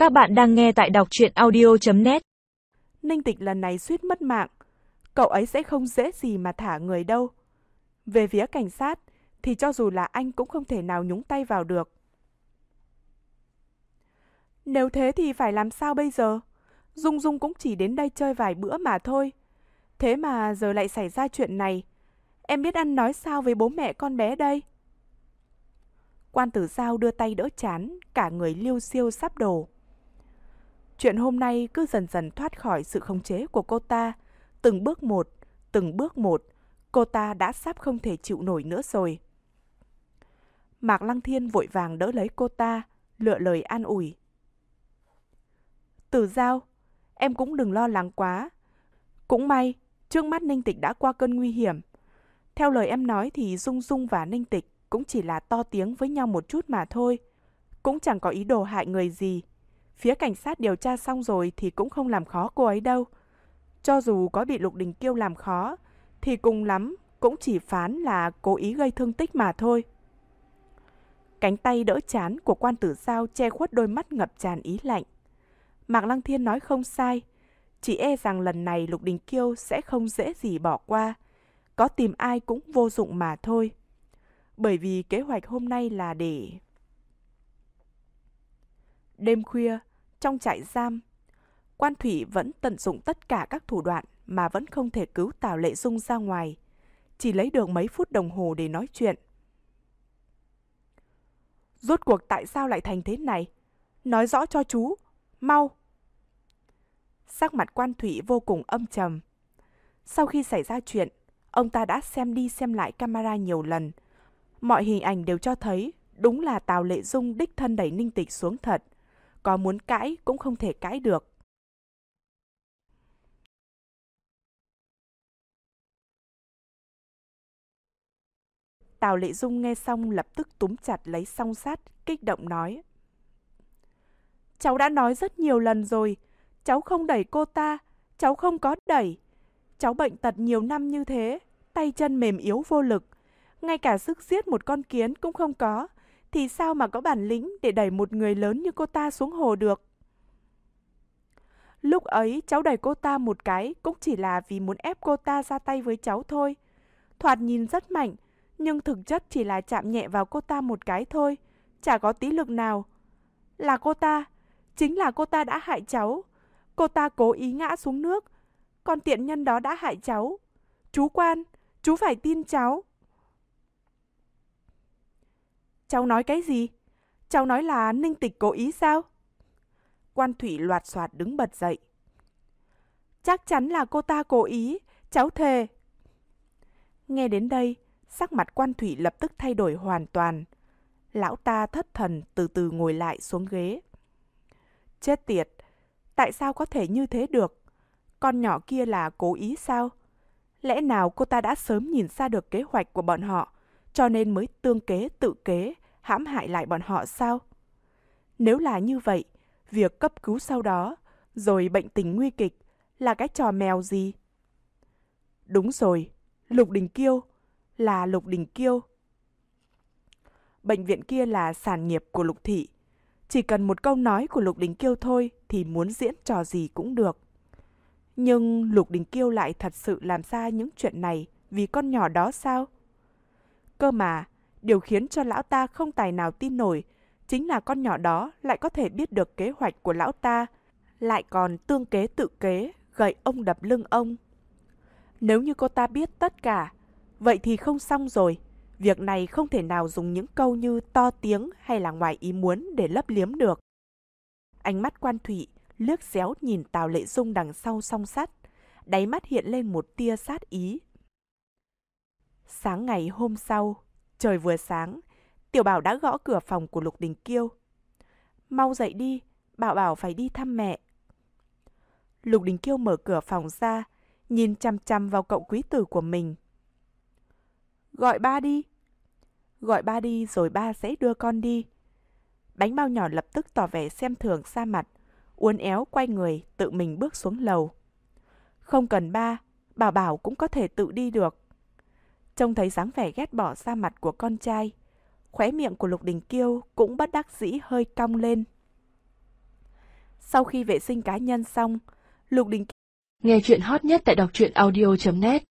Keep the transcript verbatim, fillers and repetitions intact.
Các bạn đang nghe tại đọc truyện audio chấm net. Ninh Tịch lần này suýt mất mạng. Cậu ấy sẽ không dễ gì mà thả người đâu. Về phía cảnh sát thì cho dù là anh cũng không thể nào nhúng tay vào được. Nếu thế thì phải làm sao bây giờ? Dung Dung cũng chỉ đến đây chơi vài bữa mà thôi. Thế mà giờ lại xảy ra chuyện này. Em biết ăn nói sao với bố mẹ con bé đây? Quan Tử Giao đưa tay đỡ trán, cả người liêu xiêu sắp đổ. Chuyện hôm nay cứ dần dần thoát khỏi sự khống chế của cô ta. Từng bước một, từng bước một, cô ta đã sắp không thể chịu nổi nữa rồi. Mạc Lăng Thiên vội vàng đỡ lấy cô ta, lựa lời an ủi. Tử Giao, em cũng đừng lo lắng quá. Cũng may, trước mắt Ninh Tịch đã qua cơn nguy hiểm. Theo lời em nói thì Dung Dung và Ninh Tịch cũng chỉ là to tiếng với nhau một chút mà thôi. Cũng chẳng có ý đồ hại người gì. Phía cảnh sát điều tra xong rồi thì cũng không làm khó cô ấy đâu. Cho dù có bị Lục Đình Kiêu làm khó, thì cùng lắm cũng chỉ phán là cố ý gây thương tích mà thôi. Cánh tay đỡ trán của Quan Tử Giao che khuất đôi mắt ngập tràn ý lạnh. Mạc Lăng Thiên nói không sai, chỉ e rằng lần này Lục Đình Kiêu sẽ không dễ gì bỏ qua. Có tìm ai cũng vô dụng mà thôi. Bởi vì kế hoạch hôm nay là để... Đêm khuya, trong trại giam, Quan Thủy vẫn tận dụng tất cả các thủ đoạn mà vẫn không thể cứu Tào Lệ Dung ra ngoài. Chỉ lấy được mấy phút đồng hồ để nói chuyện. Rốt cuộc tại sao lại thành thế này? Nói rõ cho chú, mau! Sắc mặt Quan Thủy vô cùng âm trầm. Sau khi xảy ra chuyện, ông ta đã xem đi xem lại camera nhiều lần. Mọi hình ảnh đều cho thấy đúng là Tào Lệ Dung đích thân đẩy Ninh Tịch xuống thật. Có muốn cãi cũng không thể cãi được. Tào Lệ Dung nghe xong lập tức túm chặt lấy song sắt, kích động nói. Cháu đã nói rất nhiều lần rồi, cháu không đẩy cô ta, cháu không có đẩy. Cháu bệnh tật nhiều năm như thế, tay chân mềm yếu vô lực, ngay cả sức giết một con kiến cũng không có, thì sao mà có bản lĩnh để đẩy một người lớn như cô ta xuống hồ được. Lúc ấy cháu đẩy cô ta một cái cũng chỉ là vì muốn ép cô ta ra tay với cháu thôi. Thoạt nhìn rất mạnh, nhưng thực chất chỉ là chạm nhẹ vào cô ta một cái thôi, chả có tí lực nào. Là cô ta, chính là cô ta đã hại cháu. Cô ta cố ý ngã xuống nước, còn tiện nhân đó đã hại cháu. Chú Quan, chú phải tin cháu. Cháu nói cái gì? Cháu nói là Ninh Tịch cố ý sao? Quan Thủy loạt soạt đứng bật dậy. Chắc chắn là cô ta cố ý, cháu thề. Nghe đến đây, sắc mặt Quan Thủy lập tức thay đổi hoàn toàn. Lão ta thất thần từ từ ngồi lại xuống ghế. Chết tiệt, tại sao có thể như thế được? Con nhỏ kia là cố ý sao? Lẽ nào cô ta đã sớm nhìn ra được kế hoạch của bọn họ, cho nên mới tương kế tự kế, hãm hại lại bọn họ sao? Nếu là như vậy, việc cấp cứu sau đó, rồi bệnh tình nguy kịch, là cái trò mèo gì? Đúng rồi, Lục Đình Kiêu, là Lục Đình Kiêu. Bệnh viện kia là sản nghiệp của Lục Thị. Chỉ cần một câu nói của Lục Đình Kiêu thôi thì muốn diễn trò gì cũng được. Nhưng Lục Đình Kiêu lại thật sự làm ra những chuyện này vì con nhỏ đó sao? Cơ mà, điều khiến cho lão ta không tài nào tin nổi chính là con nhỏ đó lại có thể biết được kế hoạch của lão ta, lại còn tương kế tự kế, gậy ông đập lưng ông. Nếu như cô ta biết tất cả, vậy thì không xong rồi. Việc này không thể nào dùng những câu như to tiếng hay là ngoài ý muốn để lấp liếm được. Ánh mắt Quan Thủy liếc xéo nhìn Tào Lệ Dung đằng sau song sắt, đáy mắt hiện lên một tia sát ý. Sáng ngày hôm sau, trời vừa sáng, Tiểu Bảo đã gõ cửa phòng của Lục Đình Kiêu. Mau dậy đi, Bảo Bảo phải đi thăm mẹ. Lục Đình Kiêu mở cửa phòng ra, nhìn chăm chăm vào cậu quý tử của mình. Gọi ba đi. Gọi ba đi rồi ba sẽ đưa con đi. Bánh bao nhỏ lập tức tỏ vẻ xem thường ra mặt, uốn éo quay người tự mình bước xuống lầu. Không cần ba, Bảo Bảo cũng có thể tự đi được. Trông thấy dáng vẻ ghét bỏ ra mặt của con trai, khóe miệng của Lục Đình Kiêu cũng bất đắc dĩ hơi cong lên. Sau khi vệ sinh cá nhân xong, Lục Đình Nghe chuyện hot nhất tại đọc truyện audio chấm net